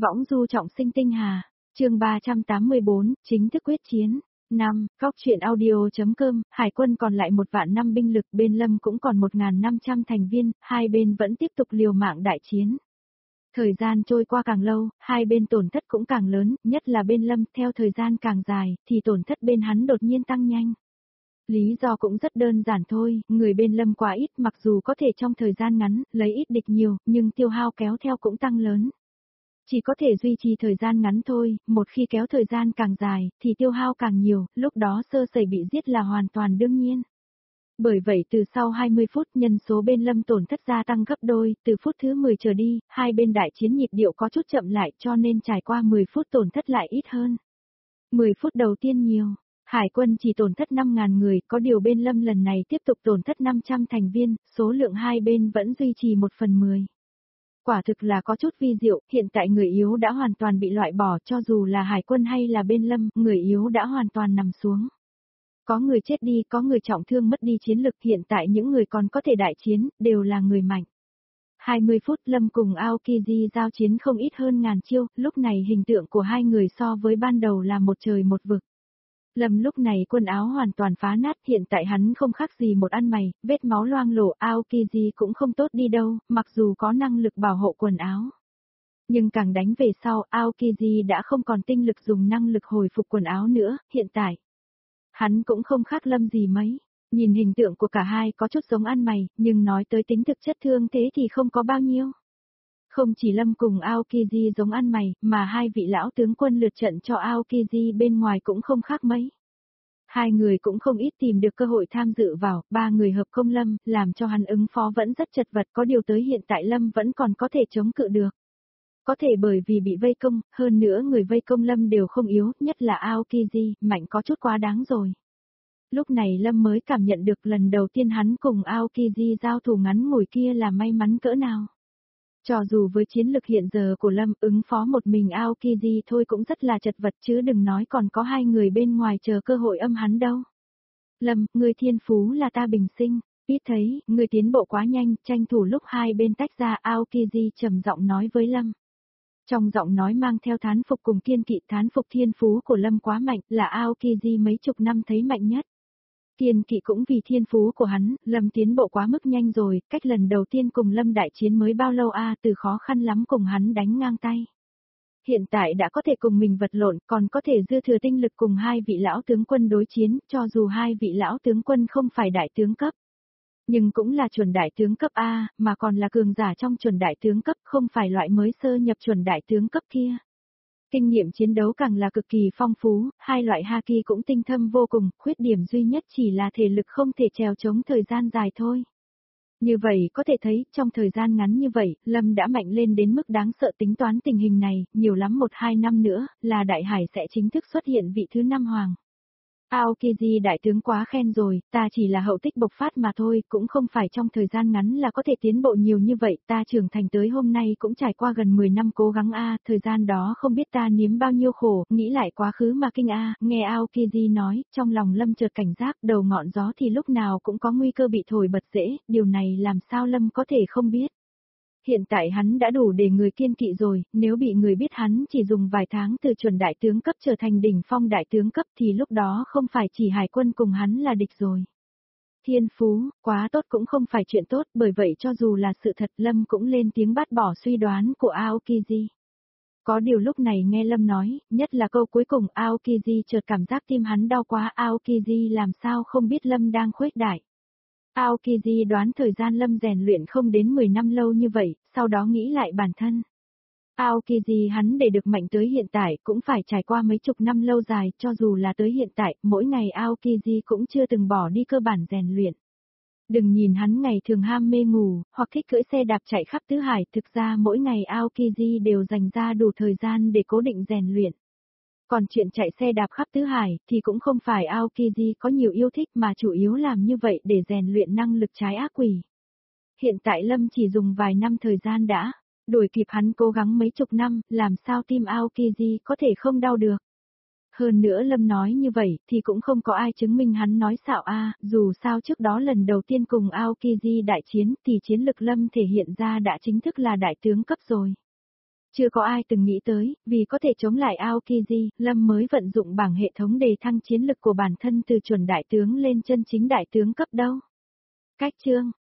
Võng du trọng sinh tinh hà, chương 384, chính thức quyết chiến. 5. Góc truyện audio.com, Hải quân còn lại 1 vạn 5 binh lực, bên Lâm cũng còn 1.500 thành viên, hai bên vẫn tiếp tục liều mạng đại chiến. Thời gian trôi qua càng lâu, hai bên tổn thất cũng càng lớn, nhất là bên Lâm, theo thời gian càng dài, thì tổn thất bên hắn đột nhiên tăng nhanh. Lý do cũng rất đơn giản thôi, người bên Lâm quá ít, mặc dù có thể trong thời gian ngắn, lấy ít địch nhiều, nhưng tiêu hao kéo theo cũng tăng lớn. Chỉ có thể duy trì thời gian ngắn thôi, một khi kéo thời gian càng dài, thì tiêu hao càng nhiều, lúc đó sơ sẩy bị giết là hoàn toàn đương nhiên. Bởi vậy từ sau 20 phút nhân số bên Lâm tổn thất gia tăng gấp đôi, từ phút thứ 10 trở đi, hai bên đại chiến nhịp điệu có chút chậm lại cho nên trải qua 10 phút tổn thất lại ít hơn. 10 phút đầu tiên nhiều, Hải quân chỉ tổn thất 5.000 người, có điều bên Lâm lần này tiếp tục tổn thất 500 thành viên, số lượng hai bên vẫn duy trì 1/10. Quả thực là có chút vi diệu, hiện tại người yếu đã hoàn toàn bị loại bỏ, cho dù là Hải quân hay là bên Lâm, người yếu đã hoàn toàn nằm xuống. Có người chết đi, có người trọng thương mất đi chiến lực, hiện tại những người còn có thể đại chiến, đều là người mạnh. 20 phút Lâm cùng Aokiji giao chiến không ít hơn 1000 chiêu, lúc này hình tượng của hai người so với ban đầu là một trời một vực. Lâm lúc này quần áo hoàn toàn phá nát, hiện tại hắn không khác gì một ăn mày, vết máu loang lổ, Aokiji cũng không tốt đi đâu, mặc dù có năng lực bảo hộ quần áo. Nhưng càng đánh về sau, Aokiji đã không còn tinh lực dùng năng lực hồi phục quần áo nữa, hiện tại. Hắn cũng không khác Lâm gì mấy, nhìn hình tượng của cả hai có chút giống ăn mày, nhưng nói tới tính thực chất thương thế thì không có bao nhiêu. Không chỉ Lâm cùng Aokiji giống ăn mày, mà hai vị lão tướng quân lượt trận cho Aokiji bên ngoài cũng không khác mấy. Hai người cũng không ít tìm được cơ hội tham dự vào, ba người hợp công Lâm, làm cho hắn ứng phó vẫn rất chật vật, có điều tới hiện tại Lâm vẫn còn có thể chống cự được. Có thể bởi vì bị vây công, hơn nữa người vây công Lâm đều không yếu, nhất là Aokiji, mạnh có chút quá đáng rồi. Lúc này Lâm mới cảm nhận được lần đầu tiên hắn cùng Aokiji giao thủ ngắn ngủi kia là may mắn cỡ nào. Cho dù với chiến lực hiện giờ của Lâm ứng phó một mình Aokiji thôi cũng rất là chật vật chứ đừng nói còn có hai người bên ngoài chờ cơ hội âm hắn đâu. Lâm, người thiên phú là ta bình sinh, ít thấy, người tiến bộ quá nhanh, tranh thủ lúc hai bên tách ra Aokiji trầm giọng nói với Lâm. Trong giọng nói mang theo thán phục cùng kiên kỵ, thán phục thiên phú của Lâm quá mạnh, là Aokiji mấy chục năm thấy mạnh nhất. Kiên kỵ cũng vì thiên phú của hắn, Lâm tiến bộ quá mức nhanh rồi, cách lần đầu tiên cùng Lâm đại chiến mới bao lâu từ khó khăn lắm cùng hắn đánh ngang tay. Hiện tại đã có thể cùng mình vật lộn, còn có thể dư thừa tinh lực cùng hai vị lão tướng quân đối chiến, cho dù hai vị lão tướng quân không phải đại tướng cấp. Nhưng cũng là chuẩn đại tướng cấp A, mà còn là cường giả trong chuẩn đại tướng cấp, không phải loại mới sơ nhập chuẩn đại tướng cấp kia. Kinh nghiệm chiến đấu càng là cực kỳ phong phú, hai loại haki cũng tinh thâm vô cùng, khuyết điểm duy nhất chỉ là thể lực không thể trèo chống thời gian dài thôi. Như vậy có thể thấy, trong thời gian ngắn như vậy, Lâm đã mạnh lên đến mức đáng sợ tính toán tình hình này, nhiều lắm 1-2 năm nữa, là Đại Hải sẽ chính thức xuất hiện vị thứ 5 hoàng. Aokiji đại tướng quá khen rồi, ta chỉ là hậu tích bộc phát mà thôi, cũng không phải trong thời gian ngắn là có thể tiến bộ nhiều như vậy, ta trưởng thành tới hôm nay cũng trải qua gần 10 năm cố gắng thời gian đó không biết ta nếm bao nhiêu khổ, nghĩ lại quá khứ mà kinh nghe Aokiji nói, trong lòng Lâm chợt cảnh giác, đầu ngọn gió thì lúc nào cũng có nguy cơ bị thổi bật dễ, điều này làm sao Lâm có thể không biết. Hiện tại hắn đã đủ để người kiên kỵ rồi, nếu bị người biết hắn chỉ dùng vài tháng từ chuẩn đại tướng cấp trở thành đỉnh phong đại tướng cấp thì lúc đó không phải chỉ Hải quân cùng hắn là địch rồi. Thiên phú, quá tốt cũng không phải chuyện tốt, bởi vậy cho dù là sự thật Lâm cũng lên tiếng bác bỏ suy đoán của Aokiji. Có điều lúc này nghe Lâm nói, nhất là câu cuối cùng Aokiji chợt cảm giác tim hắn đau quá, Aokiji làm sao không biết Lâm đang khuếch đại. Aokiji đoán thời gian Lâm rèn luyện không đến 10 năm lâu như vậy, sau đó nghĩ lại bản thân. Aokiji hắn để được mạnh tới hiện tại cũng phải trải qua mấy chục năm lâu dài, cho dù là tới hiện tại, mỗi ngày Aokiji cũng chưa từng bỏ đi cơ bản rèn luyện. Đừng nhìn hắn ngày thường ham mê ngủ, hoặc thích cưỡi xe đạp chạy khắp tứ hải, thực ra mỗi ngày Aokiji đều dành ra đủ thời gian để cố định rèn luyện. Còn chuyện chạy xe đạp khắp tứ hải thì cũng không phải Aokiji có nhiều yêu thích mà chủ yếu làm như vậy để rèn luyện năng lực trái ác quỷ. Hiện tại Lâm chỉ dùng vài năm thời gian đã đuổi kịp hắn cố gắng mấy chục năm, làm sao tim Aokiji có thể không đau được. Hơn nữa Lâm nói như vậy thì cũng không có ai chứng minh hắn nói xạo dù sao trước đó lần đầu tiên cùng Aokiji đại chiến thì chiến lực Lâm thể hiện ra đã chính thức là đại tướng cấp rồi. Chưa có ai từng nghĩ tới, vì có thể chống lại Aokiji, Lâm mới vận dụng bảng hệ thống đề thăng chiến lực của bản thân từ chuẩn đại tướng lên chân chính đại tướng cấp đâu. Cách chương